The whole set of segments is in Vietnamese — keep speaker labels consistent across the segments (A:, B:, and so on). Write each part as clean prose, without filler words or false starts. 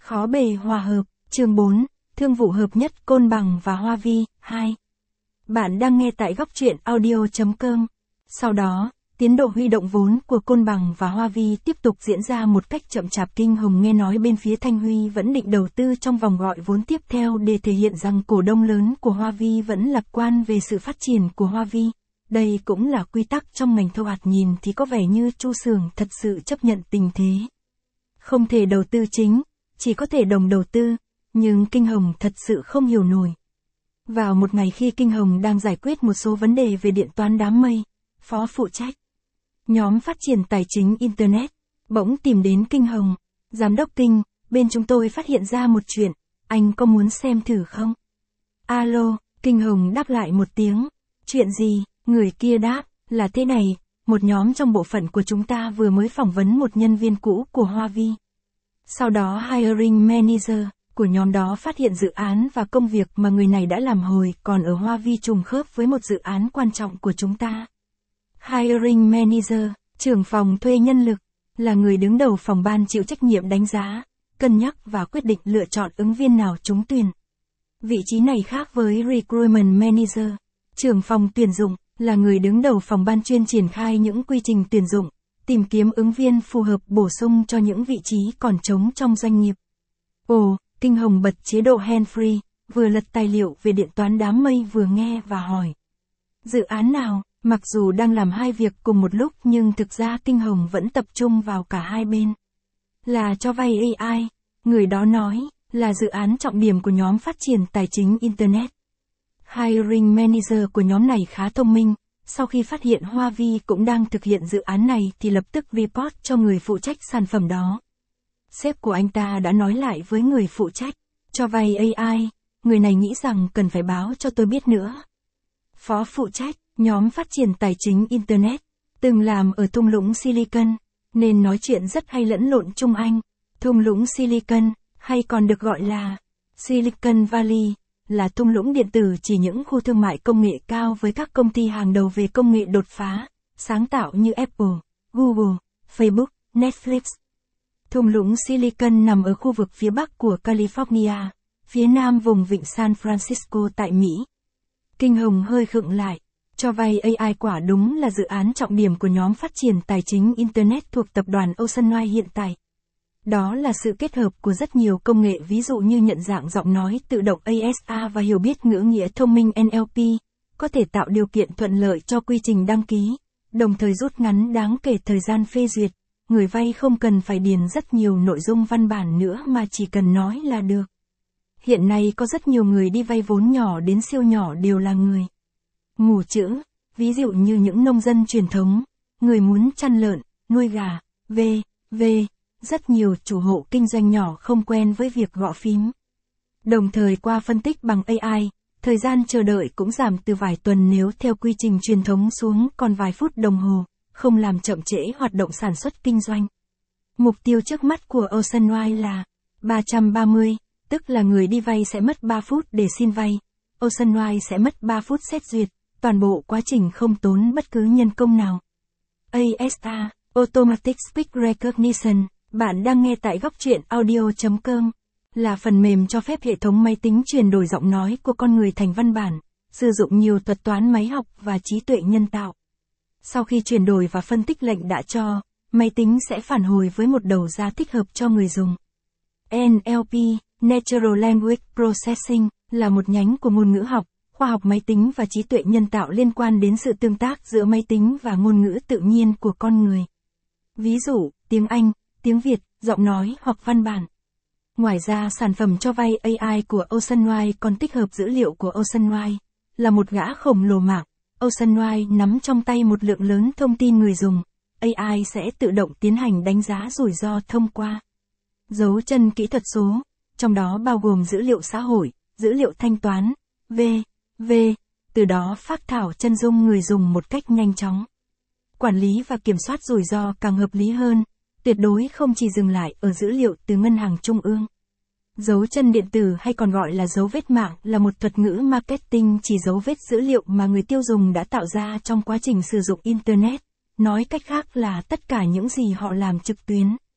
A: Khó bề hòa hợp, chương 4, thương vụ hợp nhất Côn Bằng và Hoa Vi, 2. Bạn đang nghe tại góc truyện audio.com. Sau đó, tiến độ huy động vốn của Côn Bằng và Hoa Vi tiếp tục diễn ra một cách chậm chạp. Kinh Hồng nghe nói bên phía Thanh Huy vẫn định đầu tư trong vòng gọi vốn tiếp theo để thể hiện rằng cổ đông lớn của Hoa Vi vẫn lạc quan về sự phát triển của Hoa Vi. Đây cũng là quy tắc trong ngành thâu hạt, nhìn thì có vẻ như Chu Xưởng thật sự chấp nhận tình thế. Không thể đầu tư chính, chỉ có thể đồng đầu tư, nhưng Kinh Hồng thật sự không hiểu nổi. Vào một ngày khi Kinh Hồng đang giải quyết một số vấn đề về điện toán đám mây, phó phụ trách nhóm phát triển tài chính Internet bỗng tìm đến Kinh Hồng. Giám đốc Kinh, bên chúng tôi phát hiện ra một chuyện, anh có muốn xem thử không? Alo, Kinh Hồng đáp lại một tiếng. Chuyện gì? Người kia đáp, là thế này, một nhóm trong bộ phận của chúng ta vừa mới phỏng vấn một nhân viên cũ của Hoa Vi. Sau đó hiring manager của nhóm đó phát hiện dự án và công việc mà người này đã làm hồi còn ở Hoa Vi trùng khớp với một dự án quan trọng của chúng ta. Hiring manager, trưởng phòng thuê nhân lực, là người đứng đầu phòng ban chịu trách nhiệm đánh giá, cân nhắc và quyết định lựa chọn ứng viên nào trúng tuyển. Vị trí này khác với recruitment manager, trưởng phòng tuyển dụng, là người đứng đầu phòng ban chuyên triển khai những quy trình tuyển dụng, tìm kiếm ứng viên phù hợp bổ sung cho những vị trí còn trống trong doanh nghiệp. Ồ, Kinh Hồng bật chế độ hands-free, vừa lật tài liệu về điện toán đám mây vừa nghe và hỏi. Dự án nào? Mặc dù đang làm hai việc cùng một lúc nhưng thực ra Kinh Hồng vẫn tập trung vào cả hai bên. Là cho vay AI, người đó nói, là dự án trọng điểm của nhóm phát triển tài chính Internet. Hiring manager của nhóm này khá thông minh, sau khi phát hiện Hoa Vi cũng đang thực hiện dự án này thì lập tức report cho người phụ trách sản phẩm đó. Sếp của anh ta đã nói lại với người phụ trách, cho vay AI, người này nghĩ rằng cần phải báo cho tôi biết nữa. Phó phụ trách, nhóm phát triển tài chính Internet, từng làm ở thung lũng Silicon, nên nói chuyện rất hay lẫn lộn Trung Anh. Thung lũng Silicon, hay còn được gọi là Silicon Valley, là thung lũng điện tử chỉ những khu thương mại công nghệ cao với các công ty hàng đầu về công nghệ đột phá, sáng tạo như Apple, Google, Facebook, Netflix. Thung lũng Silicon nằm ở khu vực phía bắc của California, phía nam vùng vịnh San Francisco tại Mỹ. Kinh Hồng hơi khựng lại, cho vay AI quả đúng là dự án trọng điểm của nhóm phát triển tài chính Internet thuộc tập đoàn Oceanwide hiện tại. Đó là sự kết hợp của rất nhiều công nghệ ví dụ như nhận dạng giọng nói tự động ASA và hiểu biết ngữ nghĩa thông minh NLP, có thể tạo điều kiện thuận lợi cho quy trình đăng ký, đồng thời rút ngắn đáng kể thời gian phê duyệt. Người vay không cần phải điền rất nhiều nội dung văn bản nữa mà chỉ cần nói là được. Hiện nay có rất nhiều người đi vay vốn nhỏ đến siêu nhỏ đều là người mù chữ, ví dụ như những nông dân truyền thống, người muốn chăn lợn, nuôi gà, v.v. Rất nhiều chủ hộ kinh doanh nhỏ không quen với việc gõ phím. Đồng thời qua phân tích bằng AI, thời gian chờ đợi cũng giảm từ vài tuần nếu theo quy trình truyền thống xuống còn vài phút đồng hồ, không làm chậm trễ hoạt động sản xuất kinh doanh. Mục tiêu trước mắt của Oceanwide là 330, tức là người đi vay sẽ mất 3 phút để xin vay. Oceanwide sẽ mất 3 phút xét duyệt, toàn bộ quá trình không tốn bất cứ nhân công nào. ASA, Automatic Speech Recognition, bạn đang nghe tại góc truyện audio.com, là phần mềm cho phép hệ thống máy tính chuyển đổi giọng nói của con người thành văn bản, sử dụng nhiều thuật toán máy học và trí tuệ nhân tạo. Sau khi chuyển đổi và phân tích lệnh đã cho, máy tính sẽ phản hồi với một đầu ra thích hợp cho người dùng. NLP, Natural Language Processing, là một nhánh của ngôn ngữ học, khoa học máy tính và trí tuệ nhân tạo liên quan đến sự tương tác giữa máy tính và ngôn ngữ tự nhiên của con người. Ví dụ, tiếng Anh, tiếng Việt, giọng nói hoặc văn bản. Ngoài ra sản phẩm cho vay AI của Oceanwide còn tích hợp dữ liệu của Oceanwide, là một gã khổng lồ mạng. Oceanwide nắm trong tay một lượng lớn thông tin người dùng, AI sẽ tự động tiến hành đánh giá rủi ro thông qua dấu chân kỹ thuật số, trong đó bao gồm dữ liệu xã hội, dữ liệu thanh toán, v.v. Từ đó phác thảo chân dung người dùng một cách nhanh chóng. Quản lý và kiểm soát rủi ro càng hợp lý hơn, tuyệt đối không chỉ dừng lại ở dữ liệu từ ngân hàng trung ương. Dấu chân điện tử hay còn gọi là dấu vết mạng là một thuật ngữ marketing chỉ dấu vết dữ liệu mà người tiêu dùng đã tạo ra trong quá trình sử dụng Internet, nói cách khác là tất cả những gì họ làm trực tuyến.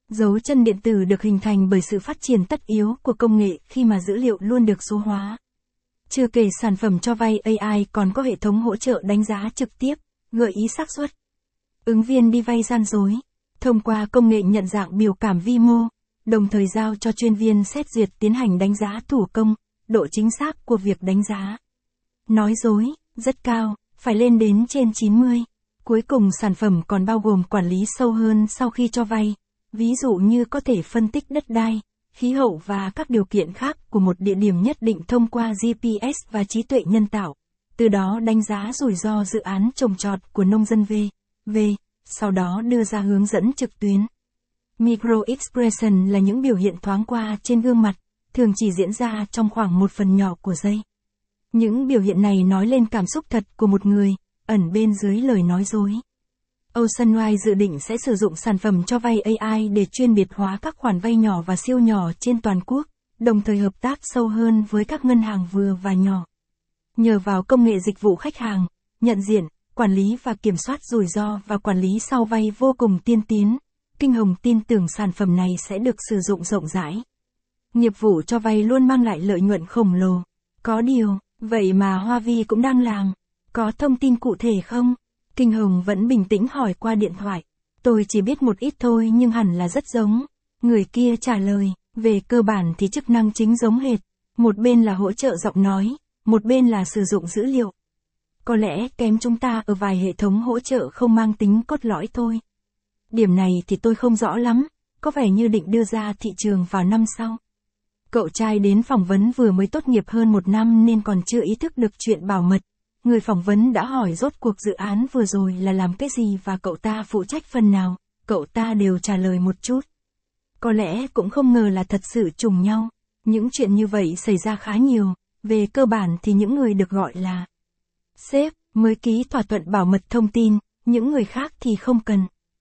A: Dấu chân điện tử được hình thành bởi sự phát triển tất yếu của công nghệ khi mà dữ liệu luôn được số hóa. Chưa kể sản phẩm cho vay AI còn có hệ thống hỗ trợ đánh giá trực tiếp, gợi ý xác suất. Ứng viên đi vay gian dối, thông qua công nghệ nhận dạng biểu cảm vi mô, đồng thời giao cho chuyên viên xét duyệt tiến hành đánh giá thủ công, độ chính xác của việc đánh giá. Nói dối, rất cao, phải lên đến trên 90. Cuối cùng sản phẩm còn bao gồm quản lý sâu hơn sau khi cho vay, ví dụ như có thể phân tích đất đai, khí hậu và các điều kiện khác của một địa điểm nhất định thông qua GPS và trí tuệ nhân tạo, từ đó đánh giá rủi ro dự án trồng trọt của nông dân V, sau đó đưa ra hướng dẫn trực tuyến. Micro expression là những biểu hiện thoáng qua trên gương mặt, thường chỉ diễn ra trong khoảng một phần nhỏ của giây. Những biểu hiện này nói lên cảm xúc thật của một người, ẩn bên dưới lời nói dối. Oceanwide dự định sẽ sử dụng sản phẩm cho vay AI để chuyên biệt hóa các khoản vay nhỏ và siêu nhỏ trên toàn quốc, đồng thời hợp tác sâu hơn với các ngân hàng vừa và nhỏ. Nhờ vào công nghệ dịch vụ khách hàng, nhận diện, quản lý và kiểm soát rủi ro và quản lý sau vay vô cùng tiên tiến, Kinh Hồng tin tưởng sản phẩm này sẽ được sử dụng rộng rãi. Nghiệp vụ cho vay luôn mang lại lợi nhuận khổng lồ. Có điều, vậy mà Hoa Vi cũng đang làm. Có thông tin cụ thể không? Kinh Hồng vẫn bình tĩnh hỏi qua điện thoại. Tôi chỉ biết một ít thôi nhưng hẳn là rất giống. Người kia trả lời, về cơ bản thì chức năng chính giống hệt. Một bên là hỗ trợ giọng nói, một bên là sử dụng dữ liệu. Có lẽ kém chúng ta ở vài hệ thống hỗ trợ không mang tính cốt lõi thôi. Điểm này thì tôi không rõ lắm, có vẻ như định đưa ra thị trường vào năm sau. Cậu trai đến phỏng vấn vừa mới tốt nghiệp hơn 1 năm nên còn chưa ý thức được chuyện bảo mật. Người phỏng vấn đã hỏi rốt cuộc dự án vừa rồi là làm cái gì và cậu ta phụ trách phần nào, cậu ta đều trả lời một chút. Có lẽ cũng không ngờ là thật sự trùng nhau. Những chuyện như vậy xảy ra khá nhiều, về cơ bản thì những người được gọi là sếp mới ký thỏa thuận bảo mật thông tin, những người khác thì không cần.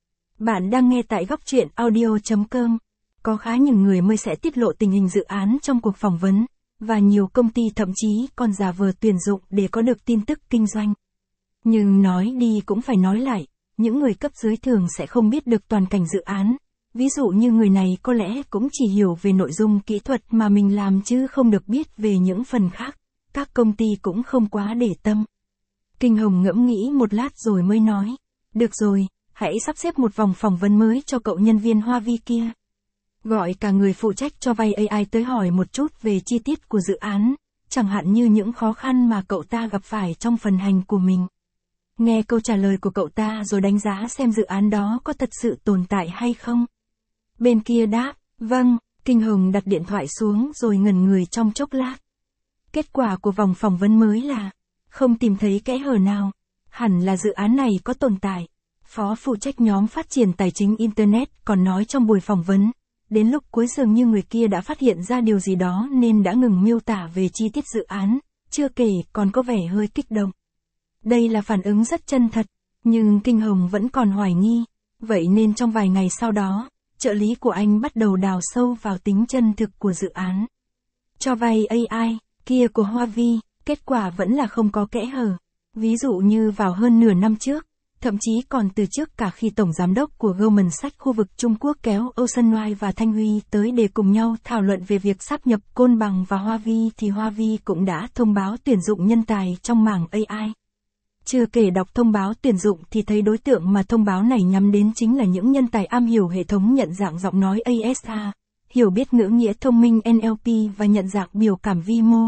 A: Bạn đang nghe tại góc truyện audio.com. Có khá nhiều người mới sẽ tiết lộ tình hình dự án trong cuộc phỏng vấn, và nhiều công ty thậm chí còn giả vờ tuyển dụng để có được tin tức kinh doanh. Nhưng nói đi cũng phải nói lại, những người cấp dưới thường sẽ không biết được toàn cảnh dự án. Ví dụ như người này có lẽ cũng chỉ hiểu về nội dung kỹ thuật mà mình làm chứ không được biết về những phần khác. Các công ty cũng không quá để tâm. Kinh Hồng ngẫm nghĩ một lát rồi mới nói. Được rồi, hãy sắp xếp một vòng phỏng vấn mới cho cậu nhân viên Hoa Vi kia. Gọi cả người phụ trách cho vay AI tới hỏi một chút về chi tiết của dự án, chẳng hạn như những khó khăn mà cậu ta gặp phải trong phần hành của mình. Nghe câu trả lời của cậu ta rồi đánh giá xem dự án đó có thật sự tồn tại hay không. Bên kia đáp, vâng, Kinh Hồng đặt điện thoại xuống rồi ngẩn người trong chốc lát. Kết quả của vòng phỏng vấn mới là, không tìm thấy kẽ hở nào, hẳn là dự án này có tồn tại. Phó phụ trách nhóm phát triển tài chính Internet còn nói trong buổi phỏng vấn. Đến lúc cuối dường như người kia đã phát hiện ra điều gì đó nên đã ngừng miêu tả về chi tiết dự án, chưa kể còn có vẻ hơi kích động. Đây là phản ứng rất chân thật, nhưng Kinh Hồng vẫn còn hoài nghi, vậy nên trong vài ngày sau đó, trợ lý của anh bắt đầu đào sâu vào tính chân thực của dự án. Cho vay AI, kia của Hoa Vi, kết quả vẫn là không có kẽ hở. Ví dụ như vào hơn nửa năm trước, thậm chí còn từ trước cả khi Tổng Giám đốc của Goldman Sachs khu vực Trung Quốc kéo Oceanwide và Thanh Huy tới để cùng nhau thảo luận về việc sáp nhập Côn Bằng và Hoa Vi thì Hoa Vi cũng đã thông báo tuyển dụng nhân tài trong mảng AI. Chưa kể đọc thông báo tuyển dụng thì thấy đối tượng mà thông báo này nhắm đến chính là những nhân tài am hiểu hệ thống nhận dạng giọng nói ASA, hiểu biết ngữ nghĩa thông minh NLP và nhận dạng biểu cảm vi mô,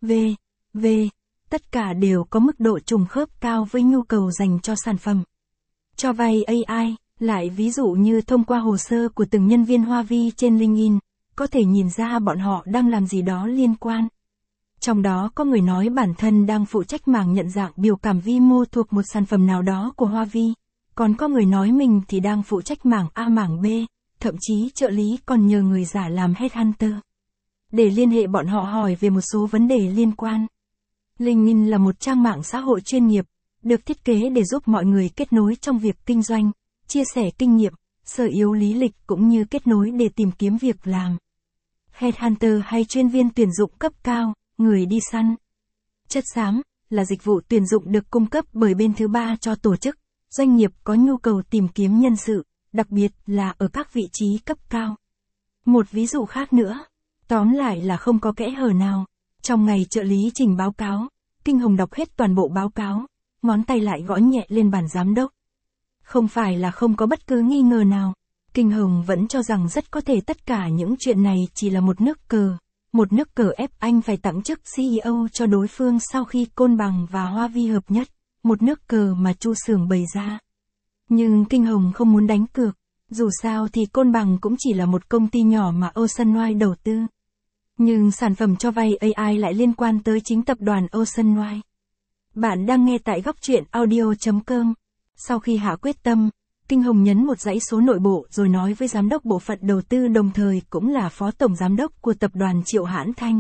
A: V. Tất cả đều có mức độ trùng khớp cao với nhu cầu dành cho sản phẩm. Cho vay AI, lại ví dụ như thông qua hồ sơ của từng nhân viên Hoa Vi trên LinkedIn, có thể nhìn ra bọn họ đang làm gì đó liên quan. Trong đó có người nói bản thân đang phụ trách mảng nhận dạng biểu cảm vi mô thuộc một sản phẩm nào đó của Hoa Vi, còn có người nói mình thì đang phụ trách mảng A mảng B, thậm chí trợ lý còn nhờ người giả làm headhunter. Để liên hệ bọn họ hỏi về một số vấn đề liên quan. LinkedIn là một trang mạng xã hội chuyên nghiệp, được thiết kế để giúp mọi người kết nối trong việc kinh doanh, chia sẻ kinh nghiệm, sở yếu lý lịch cũng như kết nối để tìm kiếm việc làm. Headhunter hay chuyên viên tuyển dụng cấp cao, người đi săn. Chất xám là dịch vụ tuyển dụng được cung cấp bởi bên thứ ba cho tổ chức, doanh nghiệp có nhu cầu tìm kiếm nhân sự, đặc biệt là ở các vị trí cấp cao. Một ví dụ khác nữa, tóm lại là không có kẽ hở nào. Trong ngày trợ lý trình báo cáo, Kinh Hồng đọc hết toàn bộ báo cáo, ngón tay lại gõ nhẹ lên bàn giám đốc. Không phải là không có bất cứ nghi ngờ nào, Kinh Hồng vẫn cho rằng rất có thể tất cả những chuyện này chỉ là một nước cờ ép anh phải tặng chức CEO cho đối phương sau khi Côn Bằng và Hoa Vi hợp nhất, một nước cờ mà Chu Xưởng bày ra. Nhưng Kinh Hồng không muốn đánh cược, dù sao thì Côn Bằng cũng chỉ là một công ty nhỏ mà Oceanwide đầu tư. Nhưng sản phẩm cho vay AI lại liên quan tới chính tập đoàn Oceanwide. Bạn đang nghe tại góc truyện audio.com. Sau khi hạ quyết tâm, Kinh Hồng nhấn một dãy số nội bộ rồi nói với giám đốc bộ phận đầu tư đồng thời cũng là phó tổng giám đốc của tập đoàn Triệu Hãn Thanh.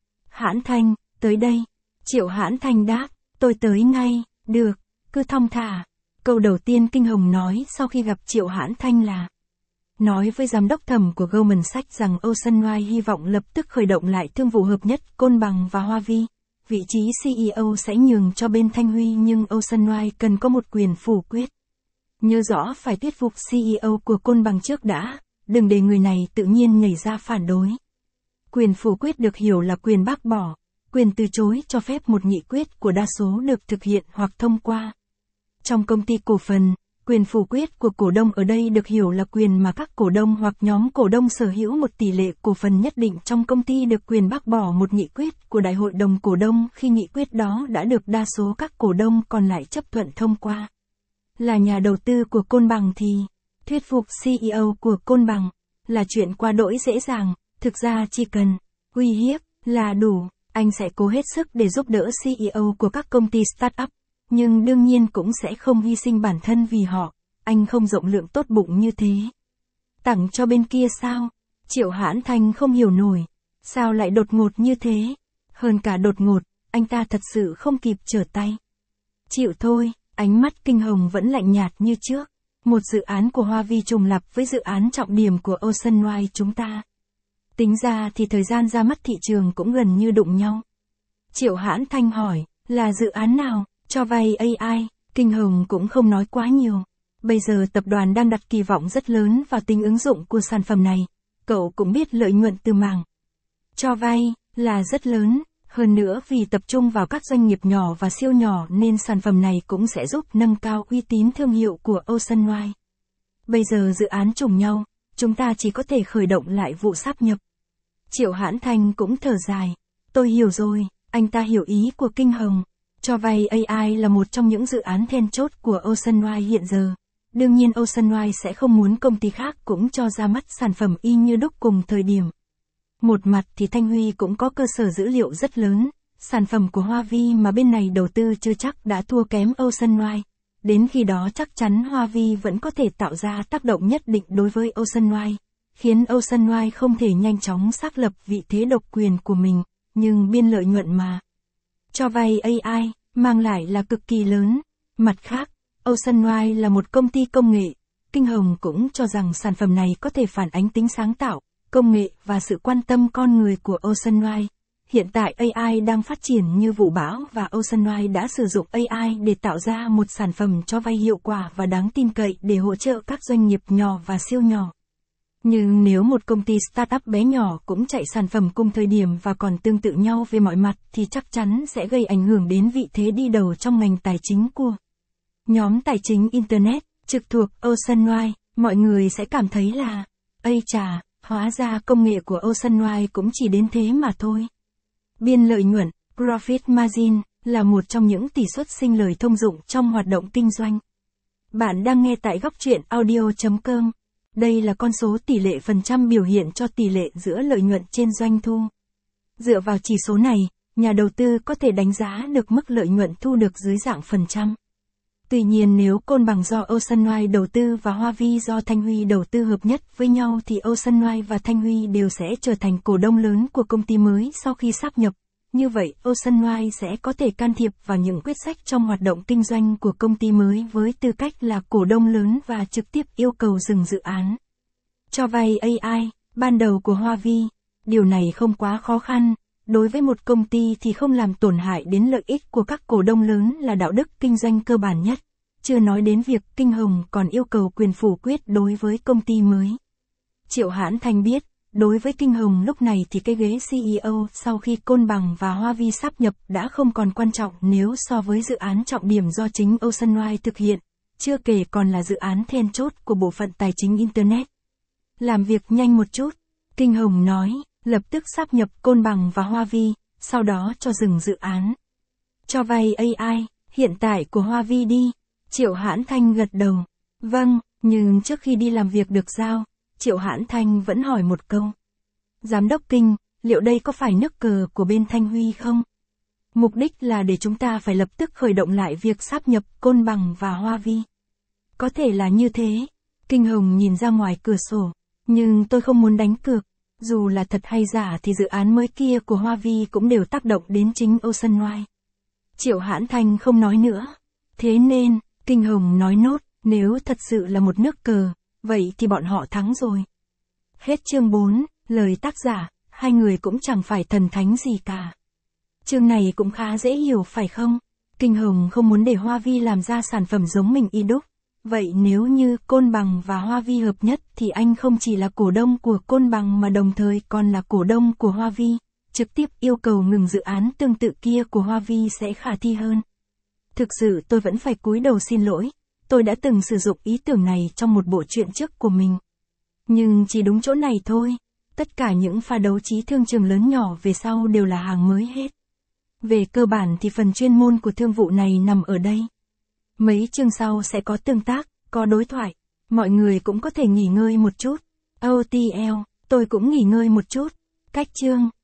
A: Hãn Thanh, tới đây. Triệu Hãn Thanh đáp, tôi tới ngay, được, cứ thong thả. Câu đầu tiên Kinh Hồng nói sau khi gặp Triệu Hãn Thanh là nói với giám đốc thẩm của Goldman Sachs rằng Oceanwide hy vọng lập tức khởi động lại thương vụ hợp nhất Côn Bằng và Hoa Vi. Vị trí CEO sẽ nhường cho bên Thanh Huy nhưng Oceanwide cần có một quyền phủ quyết. Nhớ rõ phải thuyết phục CEO của Côn Bằng trước đã, đừng để người này tự nhiên nhảy ra phản đối. Quyền phủ quyết được hiểu là quyền bác bỏ, quyền từ chối cho phép một nghị quyết của đa số được thực hiện hoặc thông qua. Trong công ty cổ phần, quyền phủ quyết của cổ đông ở đây được hiểu là quyền mà các cổ đông hoặc nhóm cổ đông sở hữu một tỷ lệ cổ phần nhất định trong công ty được quyền bác bỏ một nghị quyết của đại hội đồng cổ đông khi nghị quyết đó đã được đa số các cổ đông còn lại chấp thuận thông qua. Là nhà đầu tư của Côn Bằng thì, thuyết phục CEO của Côn Bằng là chuyện quá đỗi dễ dàng, thực ra chỉ cần uy hiếp là đủ, anh sẽ cố hết sức để giúp đỡ CEO của các công ty startup. Nhưng đương nhiên cũng sẽ không hy sinh bản thân vì họ, anh không rộng lượng tốt bụng như thế. Tặng cho bên kia sao? Triệu Hãn Thanh không hiểu nổi, sao lại đột ngột như thế? Hơn cả đột ngột, anh ta thật sự không kịp trở tay. Chịu thôi, ánh mắt Kinh Hồng vẫn lạnh nhạt như trước. Một dự án của Hoa Vi trùng lặp với dự án trọng điểm của Oceanwide chúng ta. Tính ra thì thời gian ra mắt thị trường cũng gần như đụng nhau. Triệu Hãn Thanh hỏi, là dự án nào? Cho vay AI, Kinh Hồng cũng không nói quá nhiều. Bây giờ tập đoàn đang đặt kỳ vọng rất lớn vào tính ứng dụng của sản phẩm này. Cậu cũng biết lợi nhuận từ mảng cho vay là rất lớn. Hơn nữa vì tập trung vào các doanh nghiệp nhỏ và siêu nhỏ nên sản phẩm này cũng sẽ giúp nâng cao uy tín thương hiệu của Oceanwide. Bây giờ dự án trùng nhau, chúng ta chỉ có thể khởi động lại vụ sáp nhập. Triệu Hãn Thanh cũng thở dài. Tôi hiểu rồi, anh ta hiểu ý của Kinh Hồng. Cho vay AI là một trong những dự án then chốt của Oceanwide hiện giờ. Đương nhiên Oceanwide sẽ không muốn công ty khác cũng cho ra mắt sản phẩm y như đúc cùng thời điểm. Một mặt thì Thanh Huy cũng có cơ sở dữ liệu rất lớn, sản phẩm của Hoa Vi mà bên này đầu tư chưa chắc đã thua kém Oceanwide. Đến khi đó chắc chắn Hoa Vi vẫn có thể tạo ra tác động nhất định đối với Oceanwide, khiến Oceanwide không thể nhanh chóng xác lập vị thế độc quyền của mình, nhưng biên lợi nhuận mà cho vay AI mang lại là cực kỳ lớn. Mặt khác, Oceanwide là một công ty công nghệ. Kinh Hồng cũng cho rằng sản phẩm này có thể phản ánh tính sáng tạo, công nghệ và sự quan tâm con người của Oceanwide. Hiện tại AI đang phát triển như vụ bão và Oceanwide đã sử dụng AI để tạo ra một sản phẩm cho vay hiệu quả và đáng tin cậy để hỗ trợ các doanh nghiệp nhỏ và siêu nhỏ. Nhưng nếu một công ty startup bé nhỏ cũng chạy sản phẩm cùng thời điểm và còn tương tự nhau về mọi mặt thì chắc chắn sẽ gây ảnh hưởng đến vị thế đi đầu trong ngành tài chính của nhóm tài chính Internet, trực thuộc Oceanwide. Mọi người sẽ cảm thấy là, ây chà, hóa ra công nghệ của Oceanwide cũng chỉ đến thế mà thôi. Biên lợi nhuận, profit margin, là một trong những tỷ suất sinh lời thông dụng trong hoạt động kinh doanh. Bạn đang nghe tại góc truyện audio.com. Đây là con số tỷ lệ phần trăm biểu hiện cho tỷ lệ giữa lợi nhuận trên doanh thu. Dựa vào chỉ số này, nhà đầu tư có thể đánh giá được mức lợi nhuận thu được dưới dạng phần trăm. Tuy nhiên nếu Côn Bằng do Oceanwide đầu tư và Hoa Vi do Thanh Huy đầu tư hợp nhất với nhau thì Oceanwide và Thanh Huy đều sẽ trở thành cổ đông lớn của công ty mới sau khi sáp nhập. Như vậy, Oceanwide sẽ có thể can thiệp vào những quyết sách trong hoạt động kinh doanh của công ty mới với tư cách là cổ đông lớn và trực tiếp yêu cầu dừng dự án cho vay AI ban đầu của Hoa Vi. Điều này không quá khó khăn. Đối với một công ty thì không làm tổn hại đến lợi ích của các cổ đông lớn là đạo đức kinh doanh cơ bản nhất. chưa nói đến việc Kinh Hồng còn yêu cầu quyền phủ quyết đối với công ty mới. Triệu Hãn Thanh biết, đối với Kinh Hồng lúc này thì cái ghế CEO sau khi Côn Bằng và Hoa Vi sáp nhập đã không còn quan trọng nếu so với dự án trọng điểm do chính Ocean Wide thực hiện, chưa kể còn là dự án then chốt của bộ phận tài chính Internet. Làm việc nhanh một chút, Kinh Hồng nói, lập tức sáp nhập Côn Bằng và Hoa Vi, sau đó cho dừng dự án. Cho vay AI, hiện tại của Hoa Vi đi. Triệu Hãn Thanh gật đầu. Vâng, nhưng trước khi đi làm việc được giao, Triệu Hãn Thanh vẫn hỏi một câu. Giám đốc Kinh, liệu đây có phải nước cờ của bên Thanh Huy không? Mục đích là để chúng ta phải lập tức khởi động lại việc sáp nhập Côn Bằng và Hoa Vi. Có thể là như thế. Kinh Hồng nhìn ra ngoài cửa sổ. Nhưng tôi không muốn đánh cược. Dù là thật hay giả thì dự án mới kia của Hoa Vi cũng đều tác động đến chính Ocean Wide. Triệu Hãn Thanh không nói nữa. Thế nên, Kinh Hồng nói nốt, nếu thật sự là một nước cờ, vậy thì bọn họ thắng rồi. Hết chương 4, lời tác giả, hai người cũng chẳng phải thần thánh gì cả. Chương này cũng khá dễ hiểu phải không? Kinh Hồng không muốn để Hoa Vi làm ra sản phẩm giống mình y đúc. Vậy nếu như Côn Bằng và Hoa Vi hợp nhất thì anh không chỉ là cổ đông của Côn Bằng mà đồng thời còn là cổ đông của Hoa Vi, trực tiếp yêu cầu ngừng dự án tương tự kia của Hoa Vi sẽ khả thi hơn. Thực sự tôi vẫn phải cúi đầu xin lỗi, tôi đã từng sử dụng ý tưởng này trong một bộ truyện trước của mình. Nhưng chỉ đúng chỗ này thôi, tất cả những pha đấu trí thương trường lớn nhỏ về sau đều là hàng mới hết. Về cơ bản thì phần chuyên môn của thương vụ này nằm ở đây. Mấy chương sau sẽ có tương tác, có đối thoại, mọi người cũng có thể nghỉ ngơi một chút. OTL, tôi cũng nghỉ ngơi một chút. Cách chương.